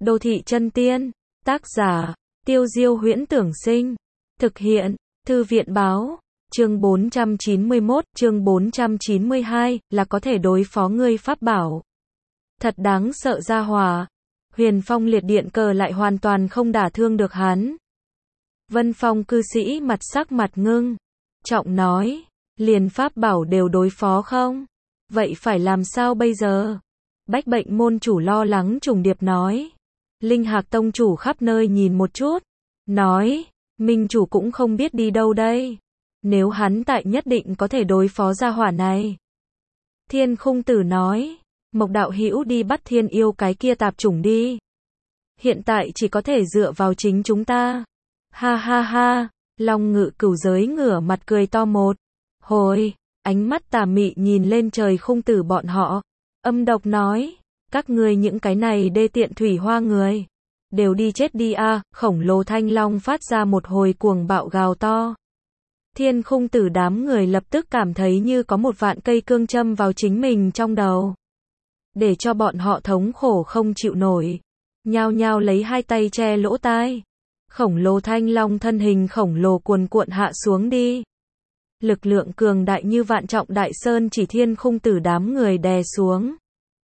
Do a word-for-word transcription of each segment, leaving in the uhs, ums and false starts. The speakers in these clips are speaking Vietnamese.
Đô thị chân tiên. Tác giả, Tiêu Diêu Huyễn Tưởng Sinh. Thực hiện, Thư viện Báo. Chương bốn trăm chín mươi mốt, chương bốn trăm chín mươi hai, là có thể đối phó ngươi pháp bảo. Thật đáng sợ gia hỏa. Huyền Phong liệt điện cờ lại hoàn toàn không đả thương được hắn. Vân Phong cư sĩ mặt sắc mặt ngưng. Trọng nói, liền pháp bảo đều đối phó không? Vậy phải làm sao bây giờ? Bách Bệnh môn chủ lo lắng trùng điệp nói. Linh Hạc tông chủ khắp nơi nhìn một chút. Nói, minh chủ cũng không biết đi đâu đây. Nếu hắn tại nhất định có thể đối phó gia hỏa này. Thiên Khung Tử nói, Mộc đạo hữu đi bắt thiên yêu cái kia tạp chủng đi. Hiện tại chỉ có thể dựa vào chính chúng ta. Ha ha ha, Long Ngự Cửu giới ngửa mặt cười to một hồi, ánh mắt tà mị nhìn lên trời Khung Tử bọn họ, âm độc nói, các ngươi những cái này đê tiện thủy hoa người, đều đi chết đi a. Khổng lồ thanh long phát ra một hồi cuồng bạo gào to. Thiên Khung Tử đám người lập tức cảm thấy như có một vạn cây cương châm vào chính mình trong đầu, để cho bọn họ thống khổ không chịu nổi, nhao nhao lấy hai tay che lỗ tai. Khổng lồ thanh long thân hình khổng lồ cuồn cuộn hạ xuống đi. Lực lượng cường đại như vạn trọng đại sơn chỉ Thiên Khung Tử đám người đè xuống.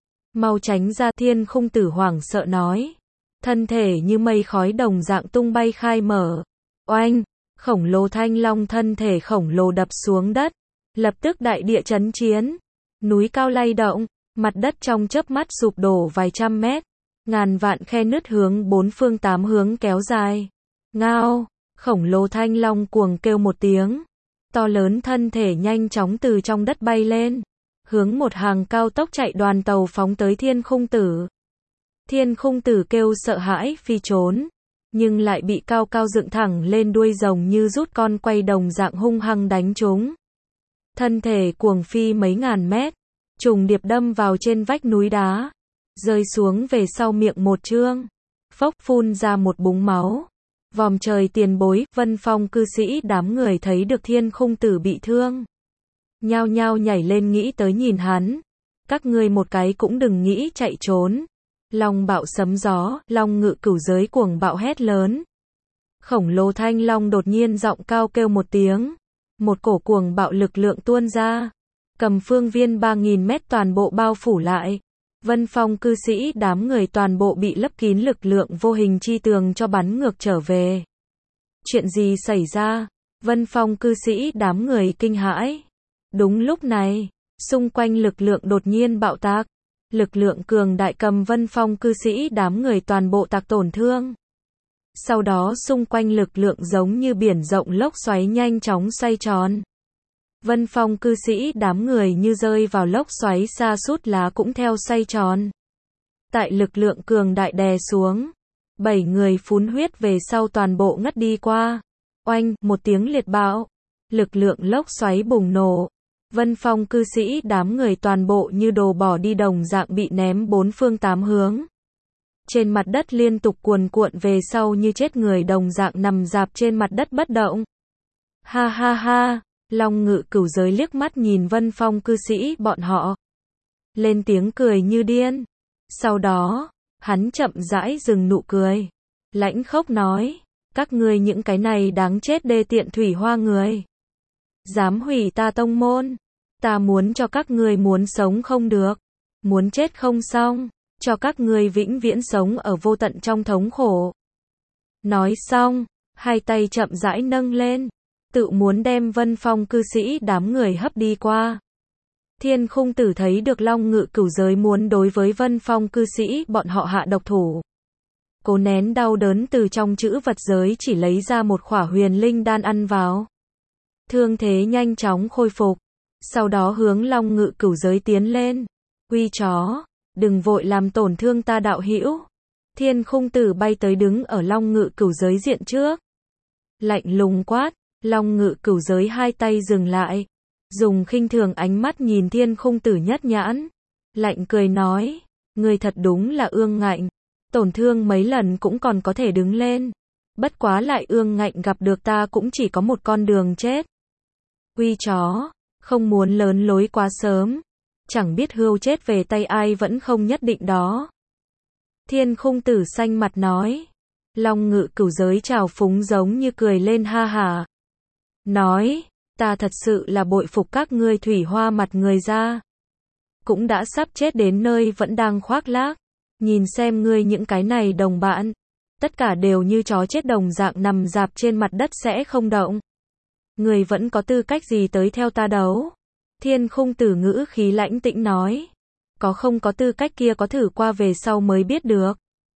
Mau tránh ra, Thiên Khung Tử hoảng sợ nói. Thân thể như mây khói đồng dạng tung bay khai mở. Oanh, khổng lồ thanh long thân thể khổng lồ đập xuống đất. Lập tức đại địa chấn chiến. Núi cao lay động, mặt đất trong chớp mắt sụp đổ vài trăm mét. Ngàn vạn khe nứt hướng bốn phương tám hướng kéo dài. Ngao, khổng lồ thanh long cuồng kêu một tiếng. To lớn thân thể nhanh chóng từ trong đất bay lên. Hướng một hàng cao tốc chạy đoàn tàu phóng tới Thiên Khung Tử. Thiên Khung Tử kêu sợ hãi phi trốn. Nhưng lại bị cao cao dựng thẳng lên đuôi rồng như rút con quay đồng dạng hung hăng đánh trúng. Thân thể cuồng phi mấy ngàn mét. Trùng điệp đâm vào trên vách núi đá. Rơi xuống về sau miệng một chương. Phốc phun ra một búng máu. Vòm trời tiền bối, Vân Phong cư sĩ đám người thấy được Thiên Khung Tử bị thương. Nhao nhao nhảy lên nghĩ tới nhìn hắn. Các ngươi một cái cũng đừng nghĩ chạy trốn. Long bạo sấm gió, Long Ngự Cửu giới cuồng bạo hét lớn. Khổng lồ thanh long đột nhiên giọng cao kêu một tiếng. Một cổ cuồng bạo lực lượng tuôn ra. Cầm phương viên ba nghìn mét toàn bộ bao phủ lại. Vân Phong cư sĩ đám người toàn bộ bị lấp kín lực lượng vô hình chi tường cho bắn ngược trở về. Chuyện gì xảy ra? Vân Phong cư sĩ đám người kinh hãi. Đúng lúc này, xung quanh lực lượng đột nhiên bạo tạc. Lực lượng cường đại cầm Vân Phong cư sĩ đám người toàn bộ tạc tổn thương. Sau đó xung quanh lực lượng giống như biển rộng lốc xoáy nhanh chóng xoay tròn. Vân Phong cư sĩ đám người như rơi vào lốc xoáy xa sút lá cũng theo xoay tròn. Tại lực lượng cường đại đè xuống, bảy người phun huyết về sau toàn bộ ngất đi qua. Oanh, một tiếng liệt bạo, lực lượng lốc xoáy bùng nổ. Vân Phong cư sĩ đám người toàn bộ như đồ bỏ đi đồng dạng bị ném bốn phương tám hướng. Trên mặt đất liên tục cuồn cuộn về sau như chết người đồng dạng nằm rạp trên mặt đất bất động. Ha ha ha. Long Ngự Cửu giới liếc mắt nhìn Vân Phong cư sĩ bọn họ. Lên tiếng cười như điên. Sau đó, hắn chậm rãi dừng nụ cười. Lãnh khốc nói, các ngươi những cái này đáng chết đê tiện thủy hoa người. Dám hủy ta tông môn. Ta muốn cho các ngươi muốn sống không được. Muốn chết không xong. Cho các ngươi vĩnh viễn sống ở vô tận trong thống khổ. Nói xong, hai tay chậm rãi nâng lên. Tự muốn đem Vân Phong cư sĩ đám người hấp đi qua. Thiên Khung Tử thấy được Long Ngự Cửu giới muốn đối với Vân Phong cư sĩ bọn họ hạ độc thủ. Cố nén đau đớn từ trong chữ vật giới chỉ lấy ra một khỏa huyền linh đan ăn vào. Thương thế nhanh chóng khôi phục. Sau đó hướng Long Ngự Cửu giới tiến lên. Uy chó, đừng vội làm tổn thương ta đạo hữu. Thiên Khung Tử bay tới đứng ở Long Ngự Cửu giới diện trước. Lạnh lùng quát. Long Ngự Cửu giới hai tay dừng lại, dùng khinh thường ánh mắt nhìn Thiên Khung Tử nhất nhãn, lạnh cười nói, ngươi thật đúng là ương ngạnh, tổn thương mấy lần cũng còn có thể đứng lên, bất quá lại ương ngạnh gặp được ta cũng chỉ có một con đường chết. Uy chó, không muốn lớn lối quá sớm, chẳng biết hươu chết về tay ai vẫn không nhất định đó. Thiên Khung Tử xanh mặt nói. Long Ngự Cửu Giới trào phúng giống như cười lên ha hả. Nói, ta thật sự là bội phục các ngươi thủy hoa mặt người ra. Cũng đã sắp chết đến nơi vẫn đang khoác lác. Nhìn xem ngươi những cái này đồng bạn. Tất cả đều như chó chết đồng dạng nằm rạp trên mặt đất sẽ không động. Người vẫn có tư cách gì tới theo ta đấu? Thiên Khung Tử ngữ khí lãnh tĩnh nói. Có không có tư cách kia có thử qua về sau mới biết được.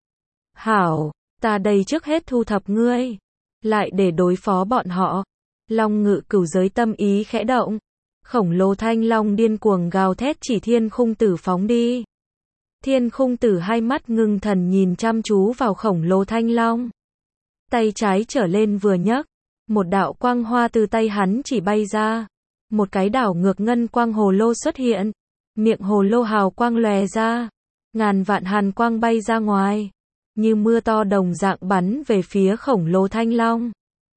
Hảo, ta đây trước hết thu thập ngươi. Lại để đối phó bọn họ. Long Ngự Cửu Giới tâm ý khẽ động. Khổng lồ thanh long điên cuồng gào thét chỉ Thiên Khung Tử phóng đi. Thiên Khung Tử hai mắt ngưng thần nhìn chăm chú vào khổng lồ thanh long. Tay trái trở lên vừa nhấc. Một đạo quang hoa từ tay hắn chỉ bay ra. Một cái đảo ngược ngân quang hồ lô xuất hiện. Miệng hồ lô hào quang lòe ra. Ngàn vạn hàn quang bay ra ngoài. Như mưa to đồng dạng bắn về phía khổng lồ thanh long.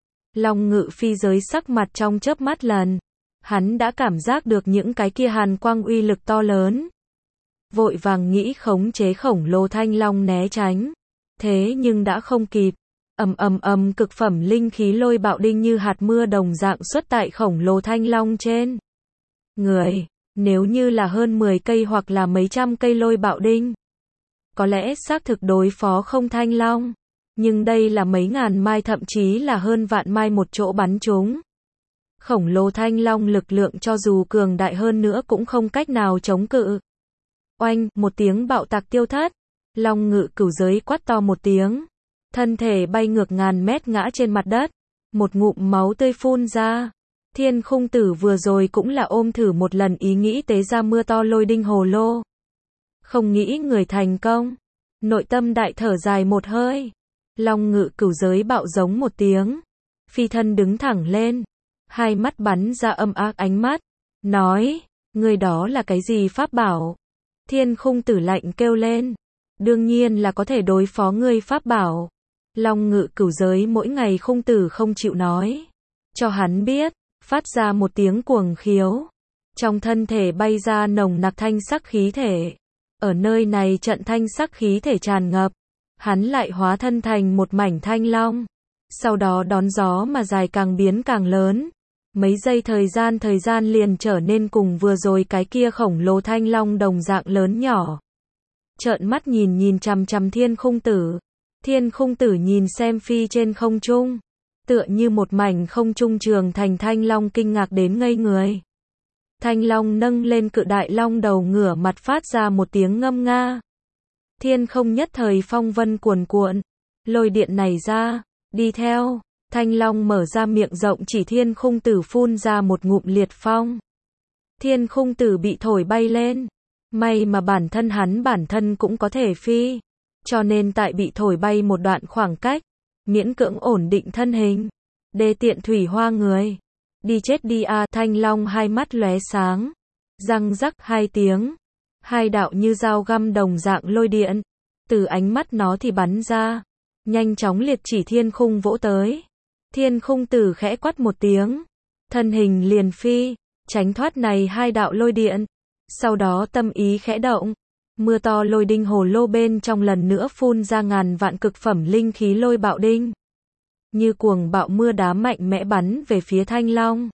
Long Ngự Phi Giới sắc mặt trong chớp mắt lần. Hắn đã cảm giác được những cái kia hàn quang uy lực to lớn. Vội vàng nghĩ khống chế khổng lồ thanh long né tránh. Thế nhưng đã không kịp. Ầm ầm ầm cực phẩm linh khí lôi bạo đinh như hạt mưa đồng dạng xuất tại khổng lồ thanh long trên. Người, nếu như là hơn mười cây hoặc là mấy trăm cây lôi bạo đinh. Có lẽ xác thực đối phó không thanh long. Nhưng đây là mấy ngàn mai thậm chí là hơn vạn mai một chỗ bắn chúng. Khổng lồ thanh long lực lượng cho dù cường đại hơn nữa cũng không cách nào chống cự. Oanh, một tiếng bạo tạc tiêu thất. Long Ngự Cửu Giới quát to một tiếng. Thân thể bay ngược ngàn mét ngã trên mặt đất. Một ngụm máu tươi phun ra. Thiên Khung Tử vừa rồi cũng là ôm thử một lần ý nghĩ tế ra mưa to lôi đinh hồ lô. Không nghĩ người thành công. Nội tâm đại thở dài một hơi. Long Ngự Cửu Giới bạo giống một tiếng. Phi thân đứng thẳng lên. Hai mắt bắn ra âm ác ánh mắt. Nói, người đó là cái gì pháp bảo? Thiên Khung Tử lạnh kêu lên. Đương nhiên là có thể đối phó ngươi pháp bảo. Long Ngự Cửu Giới mỗi ngày Khung Tử không chịu nói. Cho hắn biết, phát ra một tiếng cuồng khiếu. Trong thân thể bay ra nồng nặc thanh sắc khí thể. Ở nơi này trận thanh sắc khí thể tràn ngập. Hắn lại hóa thân thành một mảnh thanh long. Sau đó đón gió mà dài càng biến càng lớn. Mấy giây thời gian thời gian liền trở nên cùng vừa rồi cái kia khổng lồ thanh long đồng dạng lớn nhỏ. Trợn mắt nhìn nhìn chằm chằm Thiên Khung Tử. Thiên Khung Tử nhìn xem phi trên không trung. Tựa như một mảnh không trung trường thành thanh long kinh ngạc đến ngây người. Thanh long nâng lên cự đại long đầu ngửa mặt phát ra một tiếng ngâm nga. Thiên không nhất thời phong vân cuồn cuộn. Lôi điện này ra, đi theo. Thanh long mở ra miệng rộng chỉ Thiên Khung Tử phun ra một ngụm liệt phong. Thiên Khung Tử bị thổi bay lên. May mà bản thân hắn bản thân cũng có thể phi. Cho nên tại bị thổi bay một đoạn khoảng cách. Miễn cưỡng ổn định thân hình. Đê tiện thủy hoa người. Đi chết đi a. Thanh long hai mắt lóe sáng. Răng rắc hai tiếng. Hai đạo như dao găm đồng dạng lôi điện. Từ ánh mắt nó thì bắn ra. Nhanh chóng liệt chỉ Thiên Khung vỗ tới. Thiên Khung Tử khẽ quát một tiếng. Thân hình liền phi. Tránh thoát này hai đạo lôi điện. Sau đó tâm ý khẽ động. Mưa to lôi đinh hồ lô bên trong lần nữa phun ra ngàn vạn cực phẩm linh khí lôi bạo đinh. Như cuồng bạo mưa đá mạnh mẽ bắn về phía thanh long.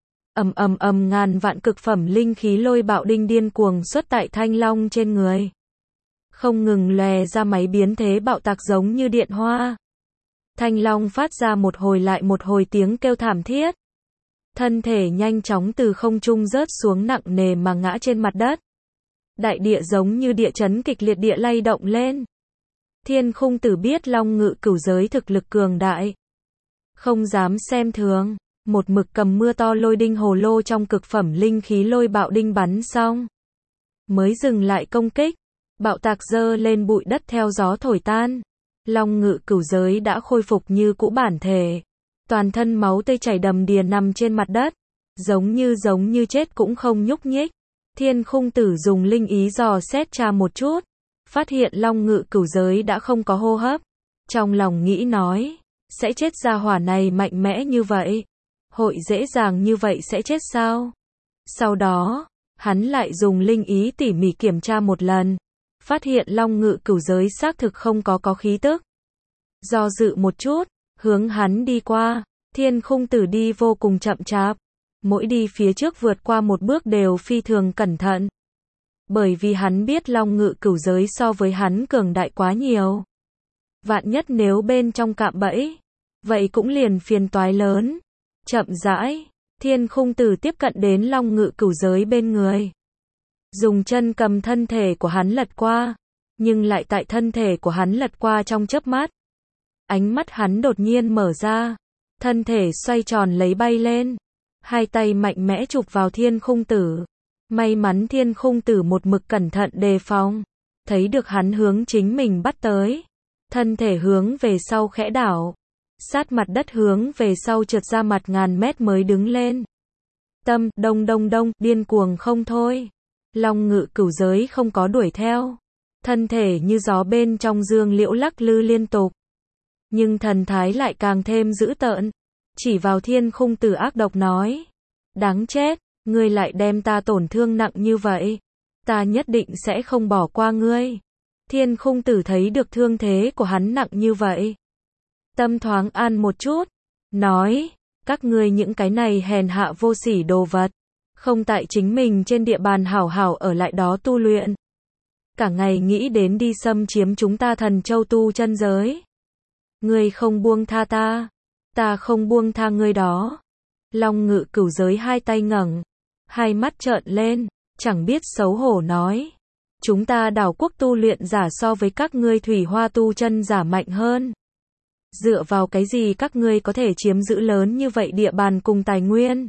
Ầm ầm ầm ngàn vạn cực phẩm linh khí lôi bạo đinh điên cuồng xuất tại thanh long trên người. Không ngừng lòe ra máy biến thế bạo tạc giống như điện hoa. Thanh long phát ra một hồi lại một hồi tiếng kêu thảm thiết. Thân thể nhanh chóng từ không trung rớt xuống nặng nề mà ngã trên mặt đất. Đại địa giống như địa chấn kịch liệt địa lay động lên. Thiên Khung Tử biết Long Ngự Cửu Giới thực lực cường đại. Không dám xem thường. Một mực cầm mưa to lôi đinh hồ lô trong cực phẩm linh khí lôi bạo đinh bắn xong. Mới dừng lại công kích. Bạo tạc dơ lên bụi đất theo gió thổi tan. Long Ngự Cửu Giới đã khôi phục như cũ bản thể. Toàn thân máu tươi chảy đầm đìa nằm trên mặt đất. Giống như giống như chết cũng không nhúc nhích. Thiên Khung Tử dùng linh ý dò xét tra một chút. Phát hiện Long Ngự Cửu Giới đã không có hô hấp. Trong lòng nghĩ nói. Sẽ chết ra hỏa này mạnh mẽ như vậy. Hội dễ dàng như vậy sẽ chết sao? Sau đó, hắn lại dùng linh ý tỉ mỉ kiểm tra một lần. phát hiện Long Ngự Cửu giới xác thực không có có khí tức. Do dự một chút, hướng hắn đi qua, Thiên Khung Tử đi vô cùng chậm chạp, mỗi đi phía trước vượt qua một bước đều phi thường cẩn thận. Bởi vì hắn biết Long Ngự Cửu giới so với hắn cường đại quá nhiều. Vạn nhất nếu bên trong cạm bẫy, vậy cũng liền phiền toái lớn. Chậm rãi, Thiên Khung Tử tiếp cận đến Long Ngự Cửu giới bên người. Dùng chân cầm thân thể của hắn lật qua, nhưng lại tại thân thể của hắn lật qua trong chớp mắt. Ánh mắt hắn đột nhiên mở ra, thân thể xoay tròn lấy bay lên, hai tay mạnh mẽ chụp vào Thiên Khung Tử. May mắn Thiên Khung Tử một mực cẩn thận đề phòng, thấy được hắn hướng chính mình bắt tới, thân thể hướng về sau khẽ đảo, sát mặt đất hướng về sau trượt ra mặt ngàn mét mới đứng lên. Tâm, đông đông đông, điên cuồng không thôi. Long Ngự Cửu giới không có đuổi theo, thân thể như gió bên trong dương liễu lắc lư liên tục. Nhưng thần thái lại càng thêm dữ tợn, chỉ vào Thiên Khung Tử ác độc nói: đáng chết, ngươi lại đem ta tổn thương nặng như vậy, ta nhất định sẽ không bỏ qua ngươi. Thiên Khung Tử thấy được thương thế của hắn nặng như vậy, tâm thoáng an một chút, nói: các ngươi những cái này hèn hạ vô sỉ đồ vật, không tại chính mình trên địa bàn hảo hảo ở lại đó tu luyện, cả ngày nghĩ đến đi xâm chiếm chúng ta Thần Châu tu chân giới. Ngươi không buông tha ta, ta không buông tha ngươi đó. Long Ngự Cửu giới hai tay ngẩng, hai mắt trợn lên, chẳng biết xấu hổ nói: chúng ta đảo quốc tu luyện giả so với các ngươi thủy hoa tu chân giả mạnh hơn. Dựa vào cái gì các ngươi có thể chiếm giữ lớn như vậy địa bàn cùng tài nguyên,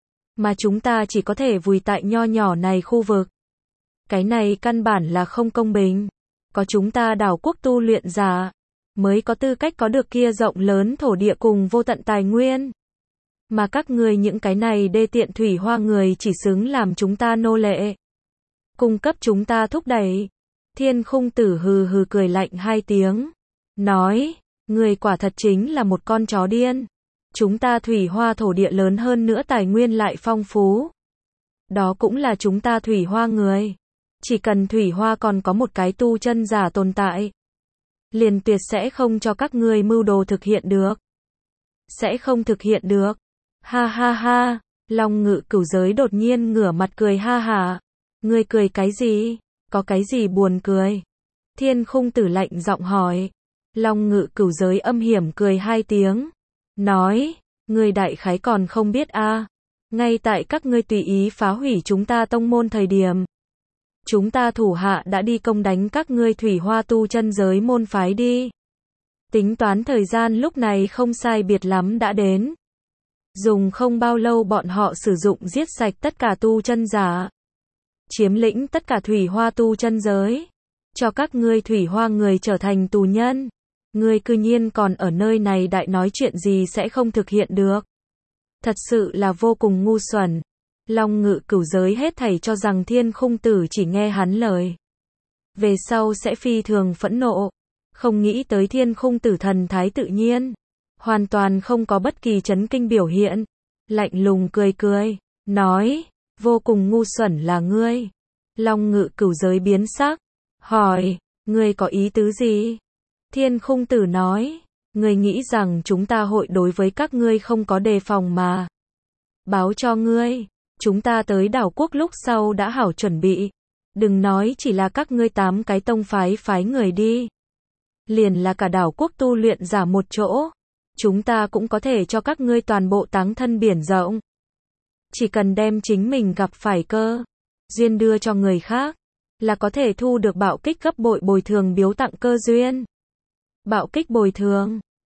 mà chúng ta chỉ có thể vùi tại nho nhỏ này khu vực. Cái này căn bản là không công bình. Có chúng ta đảo quốc tu luyện giả mới có tư cách có được kia rộng lớn thổ địa cùng vô tận tài nguyên. Mà các ngươi những cái này đê tiện thủy hoa người chỉ xứng làm chúng ta nô lệ, cung cấp chúng ta thúc đẩy. Thiên Khung Tử hừ hừ cười lạnh hai tiếng, nói: ngươi quả thật chính là một con chó điên. Chúng ta thủy hoa thổ địa lớn hơn nữa tài nguyên lại phong phú. Đó cũng là chúng ta thủy hoa người. Chỉ cần thủy hoa còn có một cái tu chân giả tồn tại, liền tuyệt sẽ không cho các ngươi mưu đồ thực hiện được. Sẽ không thực hiện được. Ha ha ha, Long Ngự Cửu giới đột nhiên ngửa mặt cười ha hả. Ngươi cười cái gì? Có cái gì buồn cười? Thiên Khung Tử lạnh giọng hỏi. Long Ngự Cửu giới âm hiểm cười hai tiếng, nói: ngươi đại khái còn không biết a, à. Ngay tại các ngươi tùy ý phá hủy chúng ta tông môn thời điểm, chúng ta thủ hạ đã đi công đánh các ngươi thủy hoa tu chân giới môn phái đi. Tính toán thời gian lúc này không sai biệt lắm đã đến. Dùng không bao lâu bọn họ sử dụng giết sạch tất cả tu chân giả, chiếm lĩnh tất cả thủy hoa tu chân giới, cho các ngươi thủy hoa người trở thành tù nhân. Ngươi cư nhiên còn ở nơi này đại nói chuyện gì sẽ không thực hiện được. Thật sự là vô cùng ngu xuẩn. Long Ngự Cửu giới hết thảy cho rằng Thiên Khung Tử chỉ nghe hắn lời, về sau sẽ phi thường phẫn nộ. Không nghĩ tới Thiên Khung Tử thần thái tự nhiên, hoàn toàn không có bất kỳ chấn kinh biểu hiện, lạnh lùng cười cười, nói: vô cùng ngu xuẩn là ngươi. Long Ngự Cửu giới biến sắc, hỏi: ngươi có ý tứ gì? Thiên Khung Tử nói: ngươi nghĩ rằng chúng ta hội đối với các ngươi không có đề phòng mà. Báo cho ngươi, chúng ta tới đảo quốc lúc sau đã hảo chuẩn bị. Đừng nói chỉ là các ngươi tám cái tông phái phái người đi, liền là cả đảo quốc tu luyện giả một chỗ, chúng ta cũng có thể cho các ngươi toàn bộ táng thân biển rộng. Chỉ cần đem chính mình gặp phải cơ duyên đưa cho người khác, là có thể thu được bạo kích gấp bội bồi thường biếu tặng cơ duyên. Bạo kích bồi thường,